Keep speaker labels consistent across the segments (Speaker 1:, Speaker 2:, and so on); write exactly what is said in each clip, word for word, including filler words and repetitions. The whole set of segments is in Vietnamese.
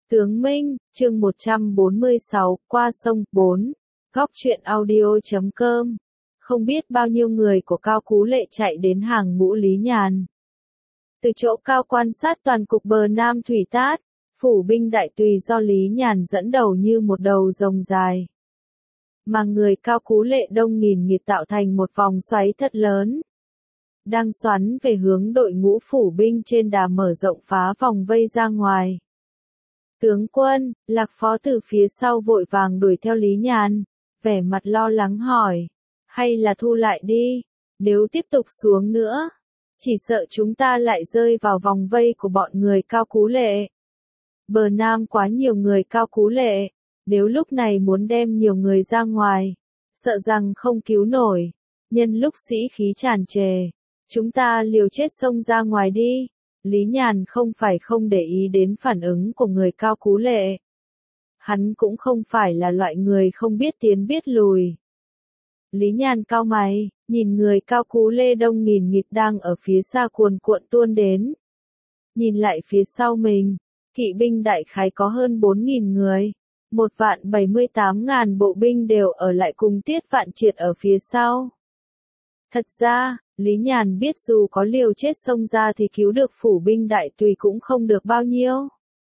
Speaker 1: Tướng Minh, chương một trăm bốn mươi sáu, qua sông, bốn. Góc truyện audio chấm com. Không biết bao nhiêu người của Cao Cú Lệ chạy đến hàng ngũ Lý Nhàn. Từ chỗ cao quan sát toàn cục bờ Nam Thủy Tát, phủ binh đại tùy do Lý Nhàn dẫn đầu như một đầu rồng dài. Mà người Cao Cú Lệ đông nghìn nghịt tạo thành một vòng xoáy thật lớn. Đang xoắn về hướng đội ngũ phủ binh trên đà mở rộng phá vòng vây ra ngoài. Tướng quân, Lạc Phó từ phía sau vội vàng đuổi theo Lý Nhàn, vẻ mặt lo lắng hỏi, hay là thu lại đi, nếu tiếp tục xuống nữa, chỉ sợ chúng ta lại rơi vào vòng vây của bọn người Cao Cú Lệ. Bờ Nam quá nhiều người Cao Cú Lệ, nếu lúc này muốn đem nhiều người ra ngoài, sợ rằng không cứu nổi, nhân lúc sĩ khí tràn trề, chúng ta liều chết xông ra ngoài đi. Lý Nhàn không phải không để ý đến phản ứng của người Cao Cú Lệ. Hắn cũng không phải là loại người không biết tiến biết lùi. Lý Nhàn cau mày, nhìn người Cao Cú Lệ đông nghìn nghịt đang ở phía xa cuồn cuộn tuôn đến. Nhìn lại phía sau mình, kỵ binh đại khái có hơn bốn nghìn người. Một vạn bảy mươi tám ngàn bộ binh đều ở lại cùng Tiết Vạn Triệt ở phía sau. Thật ra, Lý Nhàn biết dù có liều chết xông ra thì cứu được phủ binh đại tùy cũng không được bao nhiêu.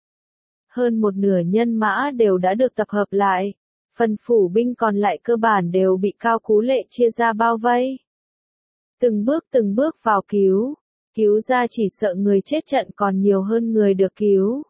Speaker 1: Hơn một nửa nhân mã đều đã được tập hợp lại, phần phủ binh còn lại cơ bản đều bị Cao Cú Lệ chia ra bao vây. Từng bước từng bước vào cứu, cứu ra chỉ sợ người chết trận còn nhiều hơn người được cứu.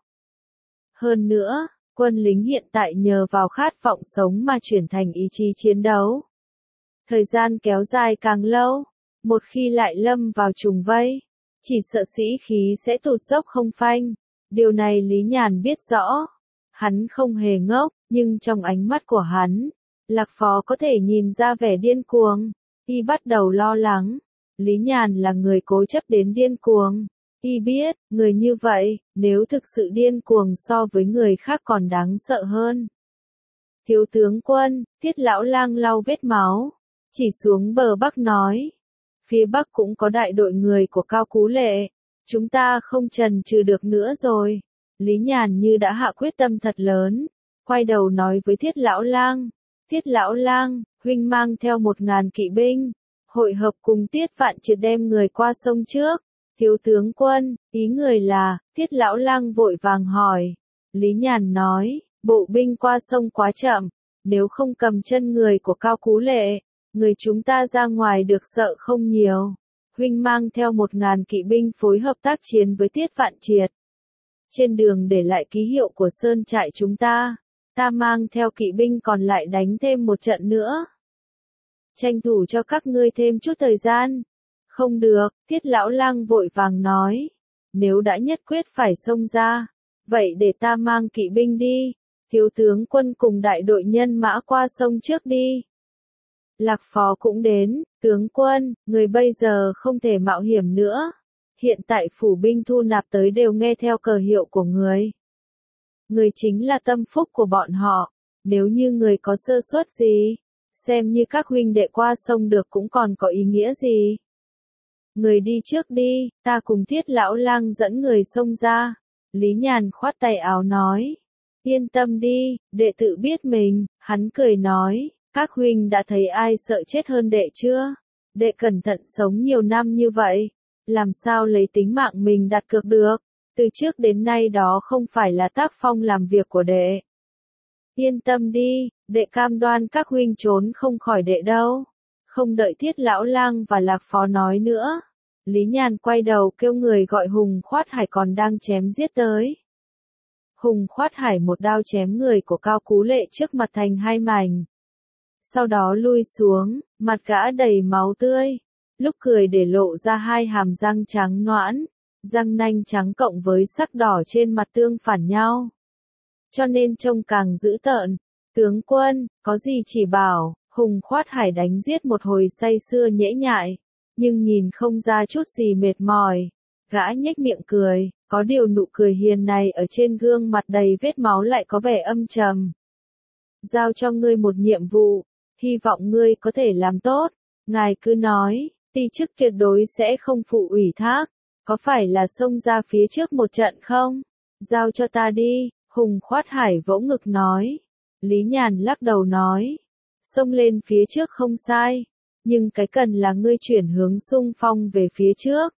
Speaker 1: Hơn nữa, quân lính hiện tại nhờ vào khát vọng sống mà chuyển thành ý chí chiến đấu. Thời gian kéo dài càng lâu, một khi lại lâm vào trùng vây, chỉ sợ sĩ khí sẽ tụt dốc không phanh. Điều này Lý Nhàn biết rõ. Hắn không hề ngốc, nhưng trong ánh mắt của hắn, Lạc Phó có thể nhìn ra vẻ điên cuồng. Y bắt đầu lo lắng. Lý Nhàn là người cố chấp đến điên cuồng. Y biết, người như vậy, nếu thực sự điên cuồng so với người khác còn đáng sợ hơn. Thiếu tướng quân, Tiết Lão Lang lau vết máu, chỉ xuống bờ Bắc nói. Phía Bắc cũng có đại đội người của Cao Cú Lệ, chúng ta không chần chừ được nữa rồi. Lý Nhàn như đã hạ quyết tâm thật lớn, quay đầu nói với Thiết Lão Lang, Thiết Lão Lang, huynh mang theo một ngàn kỵ binh, hội hợp cùng Tiết Vạn Triệt đem người qua sông trước. Thiếu tướng quân, ý người là, Thiết Lão Lang vội vàng hỏi. Lý Nhàn nói, bộ binh qua sông quá chậm, nếu không cầm chân người của Cao Cú Lệ, người chúng ta ra ngoài được sợ không nhiều. Huynh mang theo một ngàn kỵ binh phối hợp tác chiến với Tiết Vạn Triệt. Trên đường để lại ký hiệu của sơn trại chúng ta, ta mang theo kỵ binh còn lại đánh thêm một trận nữa. Tranh thủ cho các ngươi thêm chút thời gian. Không được, Thiết Lão Lang vội vàng nói. Nếu đã nhất quyết phải xông ra, vậy để ta mang kỵ binh đi. Thiếu tướng quân cùng đại đội nhân mã qua sông trước đi. Lạc Phó cũng đến, tướng quân, người bây giờ không thể mạo hiểm nữa. Hiện tại phủ binh thu nạp tới đều nghe theo cờ hiệu của người. Người chính là tâm phúc của bọn họ, nếu như người có sơ suất gì, xem như các huynh đệ qua sông được cũng còn có ý nghĩa gì. Người đi trước đi, ta cùng Thiết Lão Lang dẫn người xông ra. Lý Nhàn khoát tay áo nói, yên tâm đi, đệ tự biết mình. Hắn cười nói, các huynh đã thấy ai sợ chết hơn đệ chưa? Đệ cẩn thận sống nhiều năm như vậy, làm sao lấy tính mạng mình đặt cược được? Từ trước đến nay đó không phải là tác phong làm việc của đệ. Yên tâm đi, đệ cam đoan các huynh trốn không khỏi đệ đâu. Không đợi Thiết Lão Lang và Lạc Phó nói nữa, Lý Nhàn quay đầu kêu người gọi Hùng Khoát Hải còn đang chém giết tới. Hùng Khoát Hải một đao chém người của Cao Cú Lệ trước mặt thành hai mảnh. Sau đó lui xuống, mặt gã đầy máu tươi, lúc cười để lộ ra hai hàm răng trắng nõn, răng nanh trắng cộng với sắc đỏ trên mặt tương phản nhau. Cho nên trông càng dữ tợn. Tướng quân, có gì chỉ bảo. Hùng Khoát Hải đánh giết một hồi say sưa nhễ nhại, nhưng nhìn không ra chút gì mệt mỏi. Gã nhếch miệng cười, có điều nụ cười hiền này ở trên gương mặt đầy vết máu lại có vẻ âm trầm. Giao cho ngươi một nhiệm vụ, hy vọng ngươi có thể làm tốt. Ngài cứ nói, ti chức tuyệt đối sẽ không phụ ủy thác. Có phải là xông ra phía trước một trận không? Giao cho ta đi, Hùng Khoát Hải vỗ ngực nói. Lý Nhàn lắc đầu nói. Xông lên phía trước không sai, nhưng cái cần là ngươi chuyển hướng xung phong về phía trước.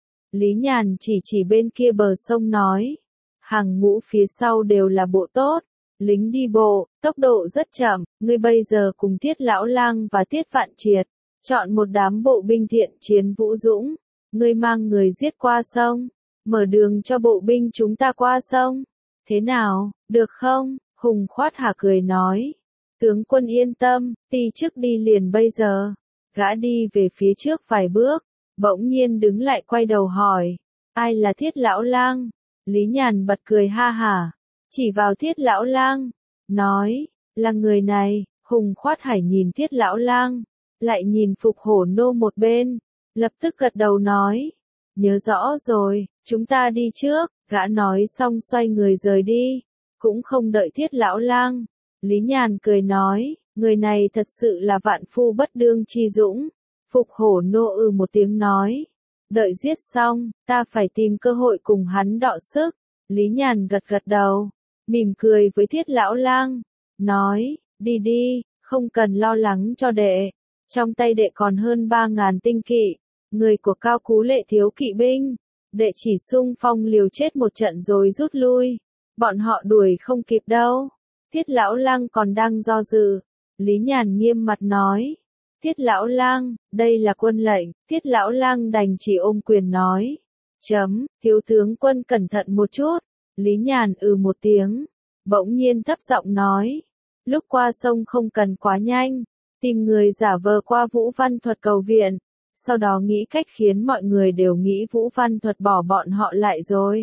Speaker 1: Lý Nhàn chỉ chỉ bên kia bờ sông nói. Hàng ngũ phía sau đều là bộ tốt, lính đi bộ, tốc độ rất chậm, ngươi bây giờ cùng Tiết Lão Lang và Tiết Vạn Triệt, chọn một đám bộ binh thiện chiến vũ dũng, ngươi mang người giết qua sông, mở đường cho bộ binh chúng ta qua sông. Thế nào, được không? Hùng Khoát Hà cười nói. Tướng quân yên tâm, ti trước đi liền bây giờ. Gã đi về phía trước vài bước, bỗng nhiên đứng lại quay đầu hỏi. Ai là Thiết Lão Lang? Lý Nhàn bật cười ha hả, chỉ vào Thiết Lão Lang, nói, là người này. Hùng Khoát Hải nhìn Thiết Lão Lang, lại nhìn Phục Hổ Nô một bên, lập tức gật đầu nói, nhớ rõ rồi, chúng ta đi trước. Gã nói xong xoay người rời đi, cũng không đợi Thiết Lão Lang. Lý Nhàn cười nói, người này thật sự là vạn phu bất đương chi dũng. Phục Hổ Nô ư một tiếng nói, đợi giết xong, ta phải tìm cơ hội cùng hắn đọ sức. Lý Nhàn gật gật đầu, mỉm cười với Thiết Lão Lang, nói, đi đi, không cần lo lắng cho đệ. Trong tay đệ còn hơn ba ngàn tinh kỵ, người của Cao Cú Lệ thiếu kỵ binh. Đệ chỉ xung phong liều chết một trận rồi rút lui, bọn họ đuổi không kịp đâu. Thiết Lão Lang còn đang do dự, Lý Nhàn nghiêm mặt nói. Thiết Lão Lang, đây là quân lệnh. Thiết Lão Lang đành chỉ ôm quyền nói. Chấm, thiếu tướng quân cẩn thận một chút. Lý Nhàn ừ một tiếng, bỗng nhiên thấp giọng nói. Lúc qua sông không cần quá nhanh, tìm người giả vờ qua Vũ Văn Thuật cầu viện. Sau đó nghĩ cách khiến mọi người đều nghĩ Vũ Văn Thuật bỏ bọn họ lại rồi.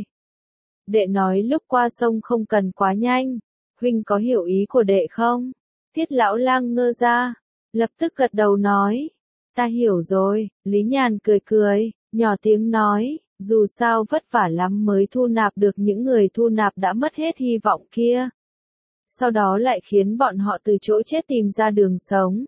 Speaker 1: Đệ nói lúc qua sông không cần quá nhanh, huynh có hiểu ý của đệ không? Thiết Lão Lang ngơ ra, lập tức gật đầu nói, ta hiểu rồi. Lý Nhàn cười cười, nhỏ tiếng nói, dù sao vất vả lắm mới thu nạp được những người thu nạp đã mất hết hy vọng kia. Sau đó lại khiến bọn họ từ chỗ chết tìm ra đường sống.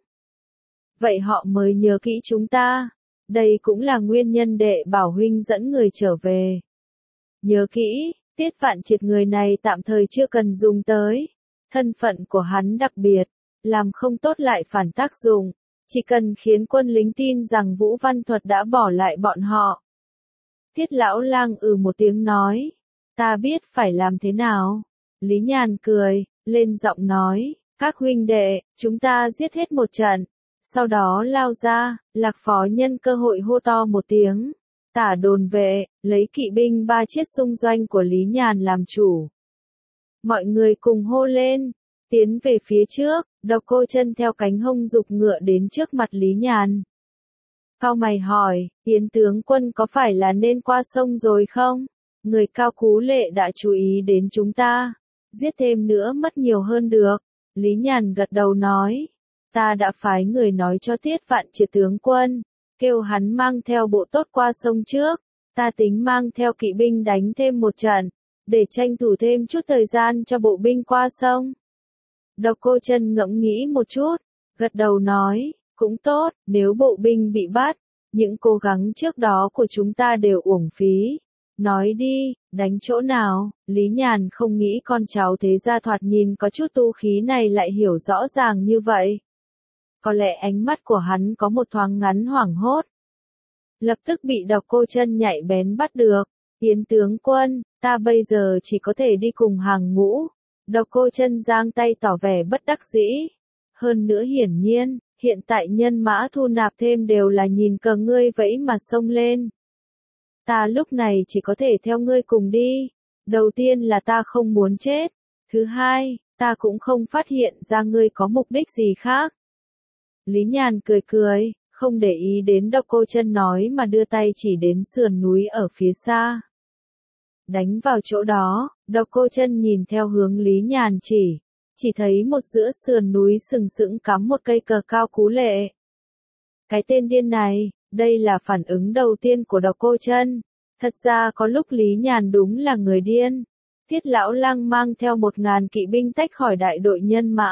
Speaker 1: Vậy họ mới nhớ kỹ chúng ta. Đây cũng là nguyên nhân đệ bảo huynh dẫn người trở về. Nhớ kỹ, Tiết Vạn Triệt người này tạm thời chưa cần dùng tới. Thân phận của hắn đặc biệt, làm không tốt lại phản tác dụng. Chỉ cần khiến quân lính tin rằng Vũ Văn Thuật đã bỏ lại bọn họ. Thiết Lão Lang ừ một tiếng nói, ta biết phải làm thế nào. Lý Nhàn cười, lên giọng nói, các huynh đệ, chúng ta giết hết một trận. Sau đó lao ra, Lạc Phó nhân cơ hội hô to một tiếng. Tả đồn vệ, lấy kỵ binh ba chiếc xung doanh của Lý Nhàn làm chủ. Mọi người cùng hô lên, tiến về phía trước. Độc Cô Chân theo cánh hông giục ngựa đến trước mặt Lý Nhàn. Cao mày hỏi, Yến tướng quân có phải là nên qua sông rồi không? Người Cao Cú Lệ đã chú ý đến chúng ta. Giết thêm nữa mất nhiều hơn được. Lý Nhàn gật đầu nói. Ta đã phái người nói cho Tiết Vạn Triệt tướng quân, kêu hắn mang theo bộ tốt qua sông trước. Ta tính mang theo kỵ binh đánh thêm một trận, để tranh thủ thêm chút thời gian cho bộ binh qua sông. Độc Cô Chân ngẫm nghĩ một chút, gật đầu nói, cũng tốt, nếu bộ binh bị bắt, những cố gắng trước đó của chúng ta đều uổng phí. Nói đi, đánh chỗ nào? Lý Nhàn không nghĩ con cháu thế gia thoạt nhìn có chút tu khí này lại hiểu rõ ràng như vậy. Có lẽ ánh mắt của hắn có một thoáng ngắn hoảng hốt. Lập tức bị Độc Cô Chân nhạy bén bắt được. Yến tướng quân, ta bây giờ chỉ có thể đi cùng hàng ngũ. Độc Cô Chân giang tay tỏ vẻ bất đắc dĩ. Hơn nữa hiển nhiên, hiện tại nhân mã thu nạp thêm đều là nhìn cờ ngươi vẫy mà xông lên. Ta lúc này chỉ có thể theo ngươi cùng đi. Đầu tiên là ta không muốn chết. Thứ hai, ta cũng không phát hiện ra ngươi có mục đích gì khác. Lý Nhàn cười cười, không để ý đến Độc Cô Chân nói mà đưa tay chỉ đến sườn núi ở phía xa. Đánh vào chỗ đó, Độc Cô Chân nhìn theo hướng Lý Nhàn chỉ, chỉ thấy một giữa sườn núi sừng sững cắm một cây cờ Cao Cú Lệ. Cái tên điên này, đây là phản ứng đầu tiên của Độc Cô Chân. Thật ra có lúc Lý Nhàn đúng là người điên. Thiết Lão Lang mang theo một ngàn kỵ binh tách khỏi đại đội nhân mã.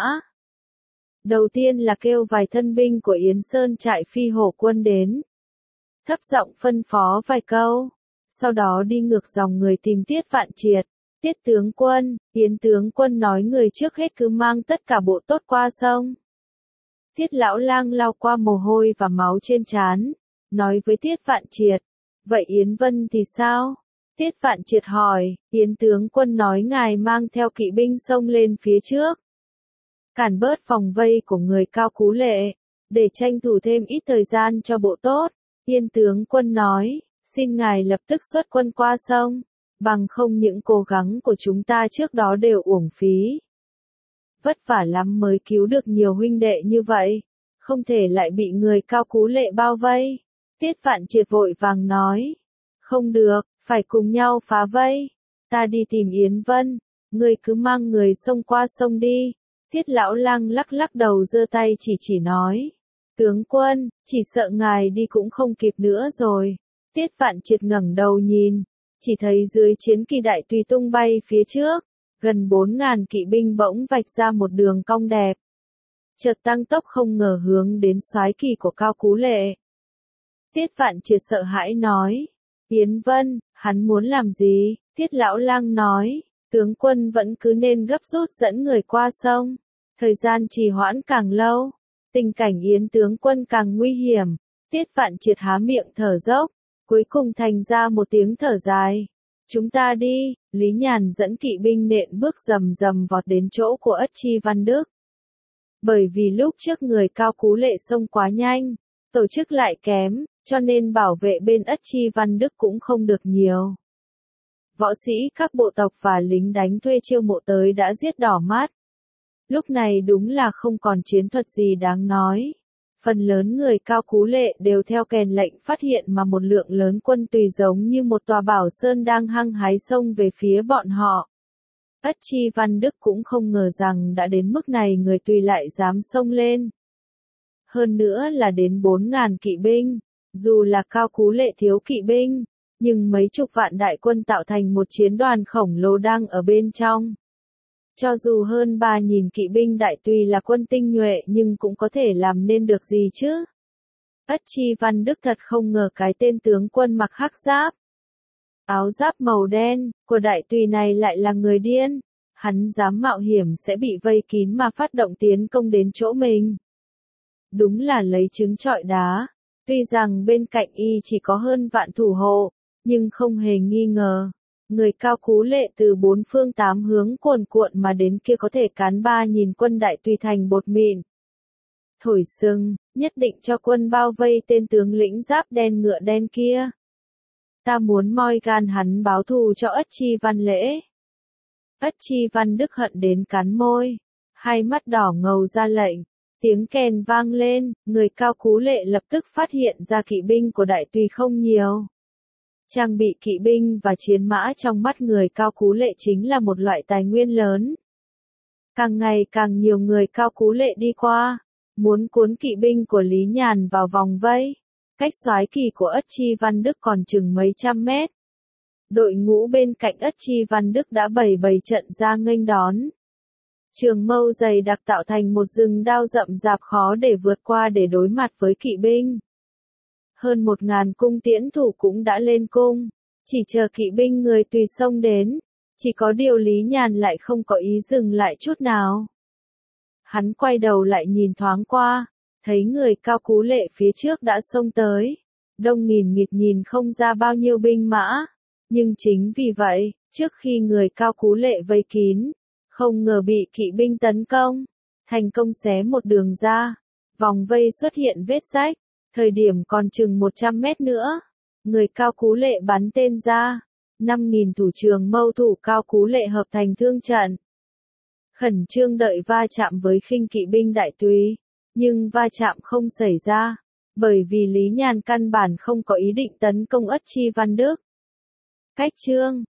Speaker 1: Đầu tiên là kêu vài thân binh của Yến Sơn trại Phi Hổ quân đến. Thấp giọng phân phó vài câu. Sau đó đi ngược dòng người tìm Tiết Vạn Triệt. Tiết tướng quân, Yến tướng quân nói người trước hết cứ mang tất cả bộ tốt qua sông. Tiết lão lang lau qua mồ hôi và máu trên trán, nói với Tiết Vạn Triệt, vậy Yến Vân thì sao? Tiết Vạn Triệt hỏi, Yến tướng quân nói ngài mang theo kỵ binh xông lên phía trước, cản bớt vòng vây của người Cao Cú Lệ, để tranh thủ thêm ít thời gian cho bộ tốt. Yến tướng quân nói, xin ngài lập tức xuất quân qua sông, bằng không những cố gắng của chúng ta trước đó đều uổng phí. Vất vả lắm mới cứu được nhiều huynh đệ như vậy, không thể lại bị người Cao Cú Lệ bao vây. Tiết Vạn Triệt vội vàng nói, không được, phải cùng nhau phá vây, ta đi tìm Yến Vân, ngươi cứ mang người xông qua sông đi. Tiết lão lang lắc lắc đầu giơ tay chỉ chỉ nói, tướng quân, chỉ sợ ngài đi cũng không kịp nữa rồi. Tiết Vạn Triệt ngẩng đầu nhìn, chỉ thấy dưới chiến kỳ đại tùy tung bay phía trước, gần bốn ngàn kỵ binh bỗng vạch ra một đường cong đẹp. Chợt tăng tốc không ngờ hướng đến soái kỳ của Cao Cú Lệ. Tiết Vạn Triệt sợ hãi nói, Yến Vân, hắn muốn làm gì? Tiết lão lang nói, tướng quân vẫn cứ nên gấp rút dẫn người qua sông. Thời gian trì hoãn càng lâu, tình cảnh Yến tướng quân càng nguy hiểm. Tiết Vạn Triệt há miệng thở dốc, cuối cùng thành ra một tiếng thở dài. Chúng ta đi. Lý Nhàn dẫn kỵ binh nện bước rầm rầm vọt đến chỗ của Ất Chi Văn Đức. Bởi vì lúc trước người Cao Cú Lệ xông quá nhanh, tổ chức lại kém, cho nên bảo vệ bên Ất Chi Văn Đức cũng không được nhiều. Võ sĩ các bộ tộc và lính đánh thuê chiêu mộ tới đã giết đỏ mắt. Lúc này đúng là không còn chiến thuật gì đáng nói. Phần lớn người Cao Cú Lệ đều theo kèn lệnh phát hiện mà một lượng lớn quân tùy giống như một tòa bảo sơn đang hăng hái xông về phía bọn họ. Ất Chi Văn Đức cũng không ngờ rằng đã đến mức này người tùy lại dám xông lên. Hơn nữa là đến bốn ngàn kỵ binh, dù là Cao Cú Lệ thiếu kỵ binh, nhưng mấy chục vạn đại quân tạo thành một chiến đoàn khổng lồ đang ở bên trong. Cho dù hơn ba nghìn kỵ binh đại tùy là quân tinh nhuệ nhưng cũng có thể làm nên được gì chứ. Ất Chi Văn Đức thật không ngờ cái tên tướng quân mặc hắc giáp, áo giáp màu đen, của đại tùy này lại là người điên. Hắn dám mạo hiểm sẽ bị vây kín mà phát động tiến công đến chỗ mình. Đúng là lấy trứng trọi đá. Tuy rằng bên cạnh y chỉ có hơn vạn thủ hộ, nhưng không hề nghi ngờ. Người Cao Cú Lệ từ bốn phương tám hướng cuồn cuộn mà đến kia có thể cán ba nghìn quân đại tùy thành bột mịn. Thổi sừng, nhất định cho quân bao vây tên tướng lĩnh giáp đen ngựa đen kia. Ta muốn moi gan hắn báo thù cho Ất Chi Văn Lễ. Ất Chi Văn Đức hận đến cắn môi, hai mắt đỏ ngầu ra lệnh. Tiếng kèn vang lên, người Cao Cú Lệ lập tức phát hiện ra kỵ binh của đại tùy không nhiều. Trang bị kỵ binh và chiến mã trong mắt người Cao Cú Lệ chính là một loại tài nguyên lớn. Càng ngày càng nhiều người Cao Cú Lệ đi qua, muốn cuốn kỵ binh của Lý Nhàn vào vòng vây. Cách soái kỳ của Ất Chi Văn Đức còn chừng mấy trăm mét. Đội ngũ bên cạnh Ất Chi Văn Đức đã bày bày trận ra nghênh đón. Trường mâu dày đặc tạo thành một rừng đao rậm rạp khó để vượt qua để đối mặt với kỵ binh. Hơn một ngàn cung tiễn thủ cũng đã lên cung, chỉ chờ kỵ binh người tùy xông đến. Chỉ có điều Lý Nhàn lại không có ý dừng lại chút nào. Hắn quay đầu lại nhìn thoáng qua, thấy người Cao Cú Lệ phía trước đã xông tới. Đông nghìn nghịt nhìn không ra bao nhiêu binh mã. Nhưng chính vì vậy, trước khi người Cao Cú Lệ vây kín, không ngờ bị kỵ binh tấn công, thành công xé một đường ra, vòng vây xuất hiện vết rách, thời điểm còn chừng một trăm mét nữa, người Cao Cú Lệ bắn tên ra, năm nghìn thủ trường mâu thủ Cao Cú Lệ hợp thành thương trận. Khẩn trương đợi va chạm với khinh kỵ binh đại tùy, nhưng va chạm không xảy ra, bởi vì Lý Nhàn căn bản không có ý định tấn công Ất Chi Văn Đức. Cách chương